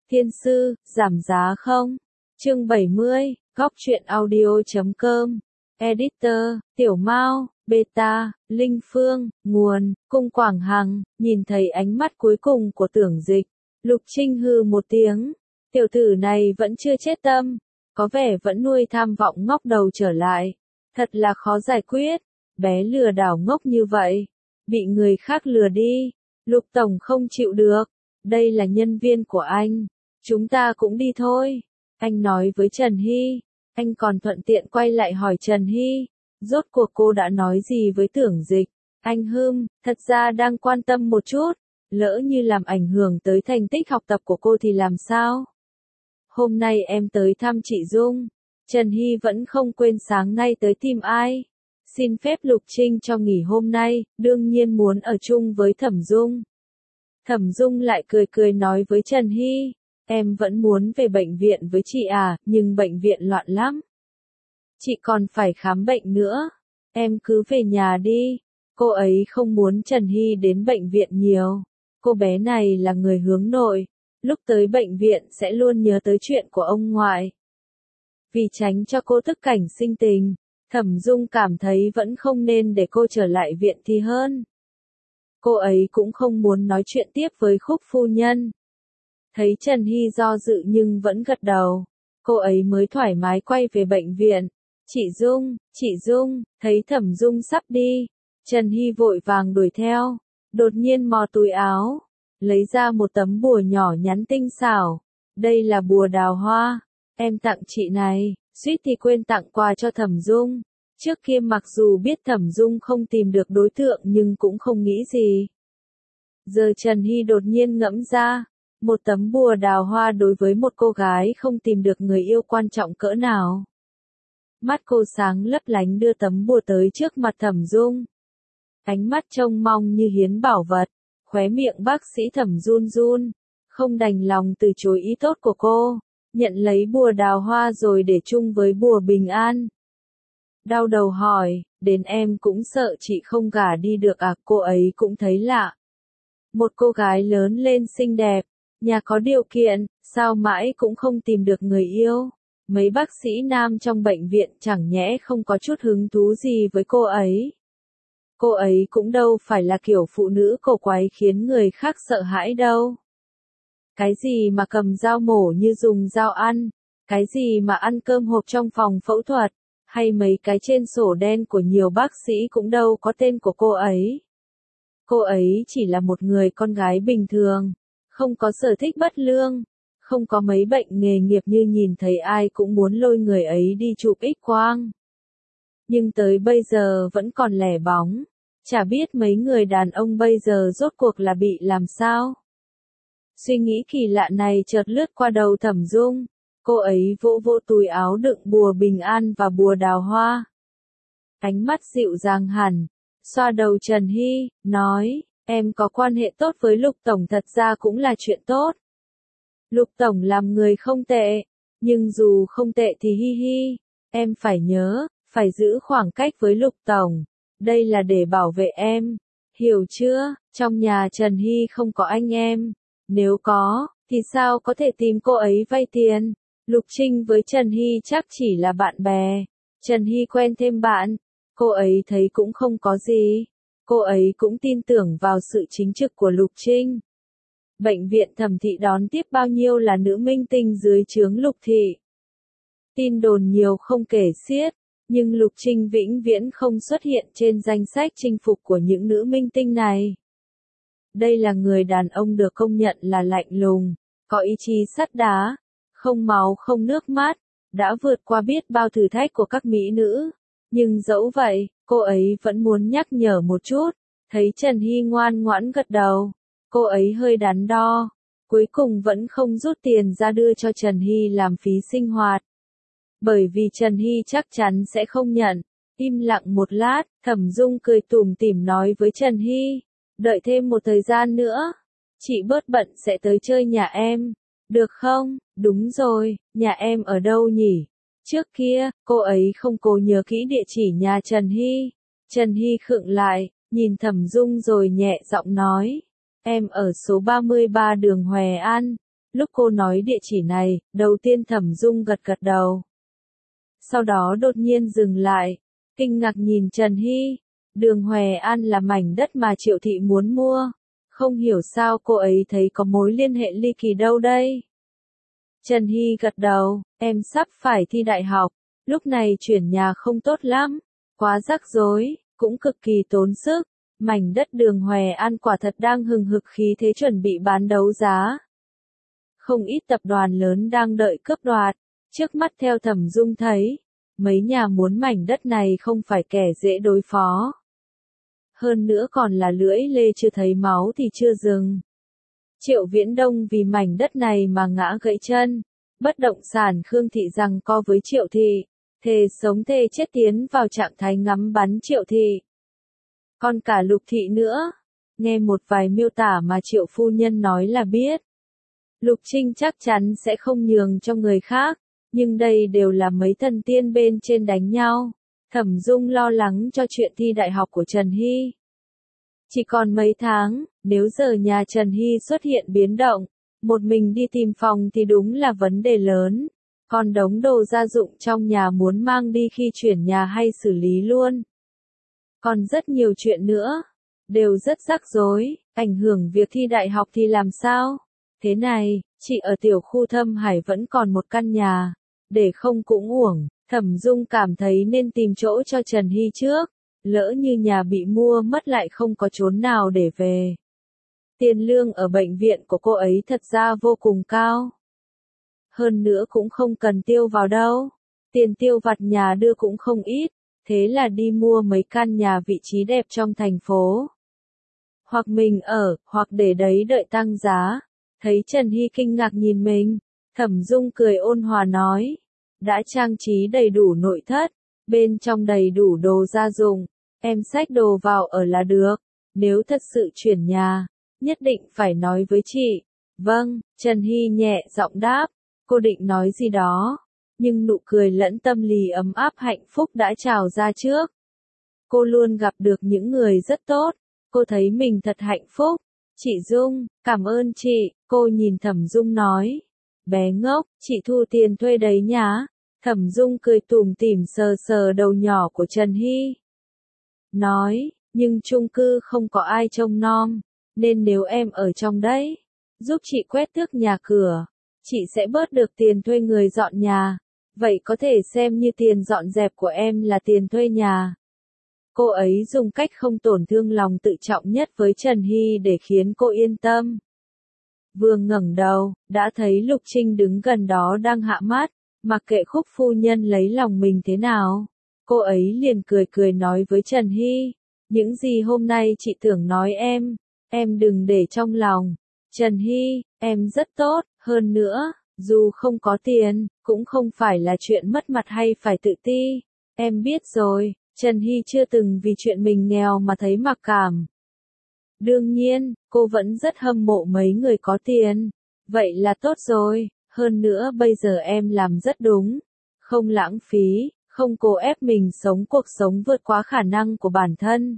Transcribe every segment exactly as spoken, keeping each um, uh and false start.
Thiên sư, giảm giá không? Chương bảy mươi, góc truyện audio chấm com. Editor, Tiểu Mao, Beta, Linh Phương, nguồn, Cung Quảng Hằng. Nhìn thấy ánh mắt cuối cùng của Tưởng Dịch, Lục Trinh hừ một tiếng. Tiểu tử này vẫn chưa chết tâm, có vẻ vẫn nuôi tham vọng ngóc đầu trở lại. Thật là khó giải quyết, bé lừa đảo ngốc như vậy, bị người khác lừa đi. Lục Tổng không chịu được, đây là nhân viên của anh, chúng ta cũng đi thôi. Anh nói với Trần Hy, anh còn thuận tiện quay lại hỏi Trần Hy, rốt cuộc cô đã nói gì với Tưởng Dịch. Anh hừm, thật ra đang quan tâm một chút, lỡ như làm ảnh hưởng tới thành tích học tập của cô thì làm sao? Hôm nay em tới thăm chị Dung, Trần Hy vẫn không quên sáng nay tới tìm ai. Xin phép Lục Trinh cho nghỉ hôm nay, đương nhiên muốn ở chung với Thẩm Dung. Thẩm Dung lại cười cười nói với Trần Hy, em vẫn muốn về bệnh viện với chị à, nhưng bệnh viện loạn lắm. Chị còn phải khám bệnh nữa, em cứ về nhà đi. Cô ấy không muốn Trần Hy đến bệnh viện nhiều. Cô bé này là người hướng nội, lúc tới bệnh viện sẽ luôn nhớ tới chuyện của ông ngoại. Vì tránh cho cô tức cảnh sinh tình, Thẩm Dung cảm thấy vẫn không nên để cô trở lại viện thì hơn. Cô ấy cũng không muốn nói chuyện tiếp với Khúc phu nhân. Thấy Trần Hy do dự nhưng vẫn gật đầu, cô ấy mới thoải mái quay về bệnh viện. Chị Dung, chị Dung, thấy Thẩm Dung sắp đi, Trần Hy vội vàng đuổi theo, đột nhiên mò túi áo, lấy ra một tấm bùa nhỏ nhắn tinh xảo. Đây là bùa đào hoa, em tặng chị này, suýt thì quên tặng quà cho Thẩm Dung. Trước kia mặc dù biết Thẩm Dung không tìm được đối tượng nhưng cũng không nghĩ gì. Giờ Trần Hy đột nhiên ngẫm ra, một tấm bùa đào hoa đối với một cô gái không tìm được người yêu quan trọng cỡ nào. Mắt cô sáng lấp lánh đưa tấm bùa tới trước mặt Thẩm Dung. Ánh mắt trông mong như hiến bảo vật, khóe miệng bác sĩ Thẩm run run, không đành lòng từ chối ý tốt của cô, nhận lấy bùa đào hoa rồi để chung với bùa bình an. Đau đầu hỏi, đến em cũng sợ chị không gả đi được à? Cô ấy cũng thấy lạ. Một cô gái lớn lên xinh đẹp, nhà có điều kiện, sao mãi cũng không tìm được người yêu? Mấy bác sĩ nam trong bệnh viện chẳng nhẽ không có chút hứng thú gì với cô ấy. Cô ấy cũng đâu phải là kiểu phụ nữ cổ quái khiến người khác sợ hãi đâu. Cái gì mà cầm dao mổ như dùng dao ăn, cái gì mà ăn cơm hộp trong phòng phẫu thuật, hay mấy cái trên sổ đen của nhiều bác sĩ cũng đâu có tên của cô ấy. Cô ấy chỉ là một người con gái bình thường, không có sở thích bất lương, không có mấy bệnh nghề nghiệp như nhìn thấy ai cũng muốn lôi người ấy đi chụp X quang. Nhưng tới bây giờ vẫn còn lẻ bóng, chả biết mấy người đàn ông bây giờ rốt cuộc là bị làm sao. Suy nghĩ kỳ lạ này chợt lướt qua đầu Thẩm Dung, cô ấy vỗ vỗ túi áo đựng bùa bình an và bùa đào hoa. Ánh mắt dịu dàng hẳn, xoa đầu Trần Hy, nói, em có quan hệ tốt với Lục Tổng thật ra cũng là chuyện tốt. Lục Tổng làm người không tệ, nhưng dù không tệ thì hi hi, em phải nhớ, phải giữ khoảng cách với Lục Tổng, đây là để bảo vệ em, hiểu chưa? Trong nhà Trần Hy không có anh em, nếu có, thì sao có thể tìm cô ấy vay tiền? Lục Trinh với Trần Hy chắc chỉ là bạn bè, Trần Hy quen thêm bạn, cô ấy thấy cũng không có gì, cô ấy cũng tin tưởng vào sự chính trực của Lục Trinh. Bệnh viện Thẩm Thị đón tiếp bao nhiêu là nữ minh tinh dưới trướng Lục Thị. Tin đồn nhiều không kể xiết, nhưng Lục Trinh vĩnh viễn không xuất hiện trên danh sách chinh phục của những nữ minh tinh này. Đây là người đàn ông được công nhận là lạnh lùng, có ý chí sắt đá, không máu không nước mắt, đã vượt qua biết bao thử thách của các mỹ nữ. Nhưng dẫu vậy, cô ấy vẫn muốn nhắc nhở một chút, thấy Trần Hy ngoan ngoãn gật đầu. Cô ấy hơi đắn đo, cuối cùng vẫn không rút tiền ra đưa cho Trần Hy làm phí sinh hoạt. Bởi vì Trần Hy chắc chắn sẽ không nhận. Im lặng một lát, Thẩm Dung cười tủm tỉm nói với Trần Hy, đợi thêm một thời gian nữa, chị bớt bận sẽ tới chơi nhà em, được không? Đúng rồi, nhà em ở đâu nhỉ? Trước kia, cô ấy không cố nhớ kỹ địa chỉ nhà Trần Hy. Trần Hy khựng lại, nhìn Thẩm Dung rồi nhẹ giọng nói. Em ở số ba mươi ba đường Hòe An. Lúc cô nói địa chỉ này, đầu tiên Thẩm Dung gật gật đầu. Sau đó đột nhiên dừng lại, kinh ngạc nhìn Trần Hy. Đường Hòe An là mảnh đất mà Triệu Thị muốn mua. Không hiểu sao cô ấy thấy có mối liên hệ ly kỳ đâu đây. Trần Hy gật đầu, em sắp phải thi đại học, lúc này chuyển nhà không tốt lắm, quá rắc rối, cũng cực kỳ tốn sức. Mảnh đất Đường Hòe An quả thật đang hừng hực khí thế chuẩn bị bán đấu giá. Không ít tập đoàn lớn đang đợi cướp đoạt, trước mắt theo Thẩm Dung thấy, mấy nhà muốn mảnh đất này không phải kẻ dễ đối phó. Hơn nữa còn là lưỡi lê chưa thấy máu thì chưa dừng. Triệu Viễn Đông vì mảnh đất này mà ngã gãy chân, bất động sản Khương Thị giằng co với Triệu Thị, thề sống thề chết tiến vào trạng thái ngắm bắn Triệu Thị. Còn cả Lục Thị nữa, nghe một vài miêu tả mà Triệu phu nhân nói là biết. Lục Trinh chắc chắn sẽ không nhường cho người khác, nhưng đây đều là mấy thần tiên bên trên đánh nhau. Thẩm Dung lo lắng cho chuyện thi đại học của Trần Hy. Chỉ còn mấy tháng, nếu giờ nhà Trần Hy xuất hiện biến động, một mình đi tìm phòng thì đúng là vấn đề lớn. Còn đống đồ gia dụng trong nhà muốn mang đi khi chuyển nhà hay xử lý luôn. Còn rất nhiều chuyện nữa, đều rất rắc rối, ảnh hưởng việc thi đại học thì làm sao? Thế này, chị ở tiểu khu Thâm Hải vẫn còn một căn nhà, để không cũng uổng. Thẩm Dung cảm thấy nên tìm chỗ cho Trần Hy trước, lỡ như nhà bị mua mất lại không có chốn nào để về. Tiền lương ở bệnh viện của cô ấy thật ra vô cùng cao. Hơn nữa cũng không cần tiêu vào đâu, tiền tiêu vặt nhà đưa cũng không ít, thế là đi mua mấy căn nhà vị trí đẹp trong thành phố. Hoặc mình ở, hoặc để đấy đợi tăng giá. Thấy Trần Hy kinh ngạc nhìn mình, Thẩm Dung cười ôn hòa nói. Đã trang trí đầy đủ nội thất, bên trong đầy đủ đồ gia dụng, em xách đồ vào ở là được, nếu thật sự chuyển nhà, nhất định phải nói với chị. Vâng, Trần Hy nhẹ giọng đáp, cô định nói gì đó, nhưng nụ cười lẫn tâm lý ấm áp hạnh phúc đã trào ra trước. Cô luôn gặp được những người rất tốt, cô thấy mình thật hạnh phúc. Chị Dung, cảm ơn chị, cô nhìn Thẩm Dung nói. Bé ngốc, chị thu tiền thuê đấy nhá. Thẩm Dung cười tủm tỉm sờ sờ đầu nhỏ của Trần Hy. Nói, nhưng chung cư không có ai trông nom, nên nếu em ở trong đấy, giúp chị quét tước nhà cửa, chị sẽ bớt được tiền thuê người dọn nhà. Vậy có thể xem như tiền dọn dẹp của em là tiền thuê nhà. Cô ấy dùng cách không tổn thương lòng tự trọng nhất với Trần Hy để khiến cô yên tâm. Vừa ngẩng đầu, đã thấy Lục Trinh đứng gần đó đang hạ mắt, mặc kệ Khúc phu nhân lấy lòng mình thế nào. Cô ấy liền cười cười nói với Trần Hy, những gì hôm nay chị tưởng nói em, em đừng để trong lòng. Trần Hy, em rất tốt, hơn nữa, dù không có tiền, cũng không phải là chuyện mất mặt hay phải tự ti. Em biết rồi, Trần Hy chưa từng vì chuyện mình nghèo mà thấy mặc cảm. Đương nhiên, cô vẫn rất hâm mộ mấy người có tiền. Vậy là tốt rồi, hơn nữa bây giờ em làm rất đúng. Không lãng phí, không cố ép mình sống cuộc sống vượt quá khả năng của bản thân.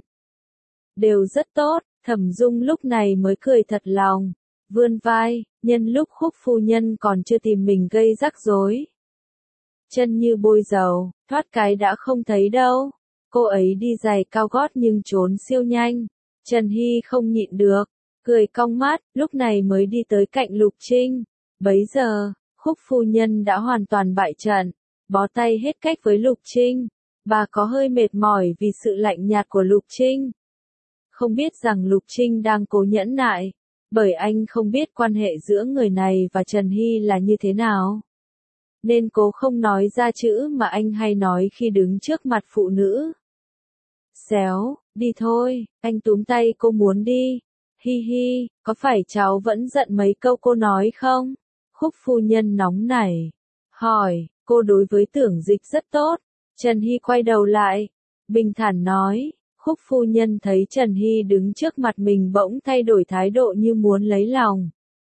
Đều rất tốt, Thẩm Dung lúc này mới cười thật lòng, vươn vai, nhân lúc Khúc phu nhân còn chưa tìm mình gây rắc rối. Chân như bôi dầu, thoát cái đã không thấy đâu. Cô ấy đi giày cao gót nhưng trốn siêu nhanh. Trần Hy không nhịn được, cười cong mắt, lúc này mới đi tới cạnh Lục Trinh. Bấy giờ, Khúc phu nhân đã hoàn toàn bại trận, bó tay hết cách với Lục Trinh. Bà có hơi mệt mỏi vì sự lạnh nhạt của Lục Trinh. Không biết rằng Lục Trinh đang cố nhẫn nại, bởi anh không biết quan hệ giữa người này và Trần Hy là như thế nào. Nên cố không nói ra chữ mà anh hay nói khi đứng trước mặt phụ nữ. Xéo, đi thôi, anh túm tay cô muốn đi. Hi hi, có phải cháu vẫn giận mấy câu cô nói không? Khúc phu nhân nóng nảy. Hỏi, cô đối với Tưởng Dịch rất tốt. Trần Hy quay đầu lại, bình thản nói. Khúc phu nhân thấy Trần Hy đứng trước mặt mình bỗng thay đổi thái độ như muốn lấy lòng.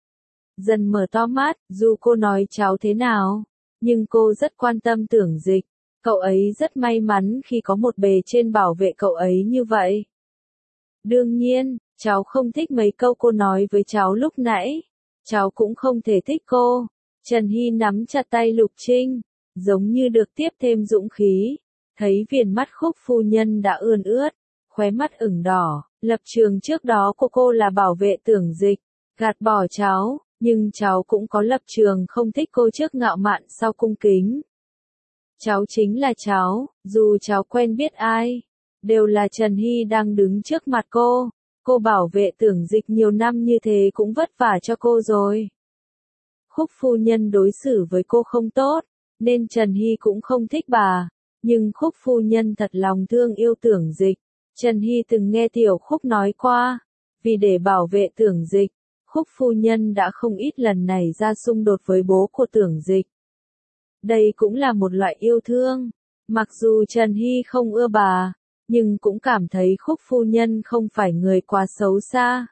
Dần mở to mắt, dù cô nói cháu thế nào, nhưng cô rất quan tâm Tưởng Dịch. Cậu ấy rất may mắn khi có một bề trên bảo vệ cậu ấy như vậy. Đương nhiên, cháu không thích mấy câu cô nói với cháu lúc nãy. cháu cũng không thể thích cô. Trần Hy nắm chặt tay Lục Trinh, giống như được tiếp thêm dũng khí. Thấy viền mắt Khúc phu nhân đã ươn ướt, khóe mắt ửng đỏ, lập trường trước đó của cô là bảo vệ Tưởng Dịch, gạt bỏ cháu, nhưng cháu cũng có lập trường không thích cô trước ngạo mạn sau cung kính. Cháu chính là cháu, dù cháu quen biết ai, đều là Trần Hy đang đứng trước mặt cô. Cô bảo vệ Tưởng Dịch nhiều năm như thế cũng vất vả cho cô rồi. Khúc phu nhân đối xử với cô không tốt, nên Trần Hy cũng không thích bà. Nhưng Khúc phu nhân thật lòng thương yêu Tưởng Dịch. Trần Hy từng nghe Tiểu Khúc nói qua, vì để bảo vệ Tưởng Dịch, Khúc phu nhân đã không ít lần nảy ra xung đột với bố của Tưởng Dịch. Đây cũng là một loại yêu thương. Mặc dù Trần Hy không ưa bà, nhưng cũng cảm thấy Khúc phu nhân không phải người quá xấu xa.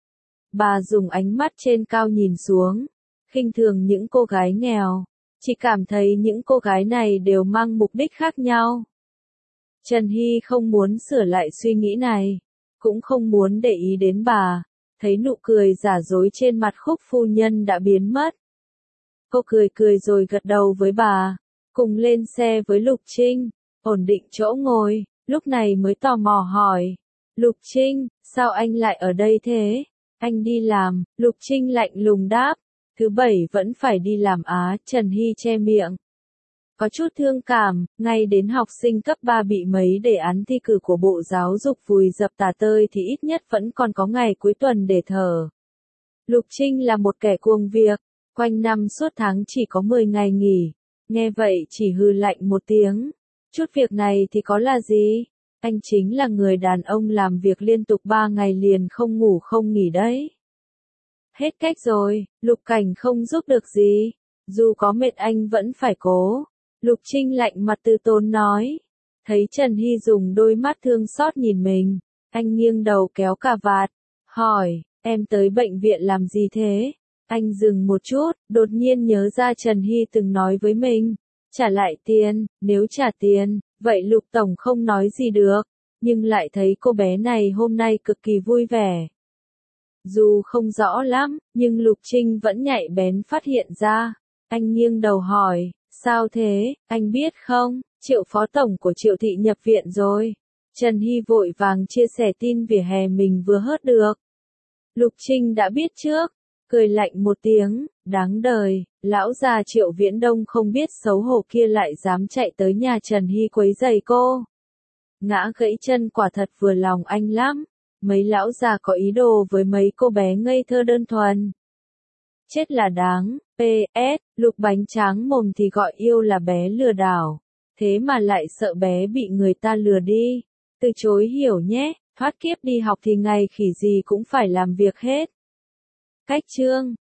Bà dùng ánh mắt trên cao nhìn xuống, khinh thường những cô gái nghèo, chỉ cảm thấy những cô gái này đều mang mục đích khác nhau. Trần Hy không muốn sửa lại suy nghĩ này, cũng không muốn để ý đến bà, thấy nụ cười giả dối trên mặt Khúc phu nhân đã biến mất. Cô cười cười rồi gật đầu với bà, cùng lên xe với Lục Trinh, ổn định chỗ ngồi, lúc này mới tò mò hỏi. Lục Trinh, sao anh lại ở đây thế? Anh đi làm, Lục Trinh lạnh lùng đáp. Thứ bảy vẫn phải đi làm á, Trần Hy che miệng. Có chút thương cảm, ngay đến học sinh cấp ba bị mấy đề án thi cử của Bộ Giáo dục vùi dập tả tơi thì ít nhất vẫn còn có ngày cuối tuần để thở. Lục Trinh là một kẻ cuồng việc, quanh năm suốt tháng chỉ có mười ngày nghỉ. Nghe vậy chỉ hừ lạnh một tiếng. Chút việc này thì có là gì? Anh chính là người đàn ông làm việc liên tục ba ngày liền không ngủ không nghỉ đấy. Hết cách rồi, Lục Cảnh không giúp được gì. Dù có mệt anh vẫn phải cố. Lục Trinh lạnh mặt từ tốn nói. Thấy Trần Hy dùng đôi mắt thương xót nhìn mình, anh nghiêng đầu kéo cà vạt, hỏi, em tới bệnh viện làm gì thế? Anh dừng một chút, đột nhiên nhớ ra Trần Hy từng nói với mình, trả lại tiền, nếu trả tiền, vậy Lục Tổng không nói gì được, nhưng lại thấy cô bé này hôm nay cực kỳ vui vẻ. Dù không rõ lắm, nhưng Lục Trinh vẫn nhạy bén phát hiện ra. Anh nghiêng đầu hỏi, sao thế, anh biết không, Triệu phó tổng của Triệu thị nhập viện rồi. Trần Hy vội vàng chia sẻ tin vỉa hè mình vừa hớt được. Lục Trinh đã biết trước, cười lạnh một tiếng, đáng đời, lão già Triệu Viễn Đông không biết xấu hổ kia lại dám chạy tới nhà Trần Hy quấy rầy cô. Ngã gãy chân quả thật vừa lòng anh lắm. Mấy lão già có ý đồ với mấy cô bé ngây thơ đơn thuần. Chết là đáng, pê ét, Lục Bánh Tráng mồm thì gọi yêu là bé lừa đảo. Thế mà lại sợ bé bị người ta lừa đi. Từ chối hiểu nhé, thoát kiếp đi học thì ngày khỉ gì cũng phải làm việc hết. Cách chương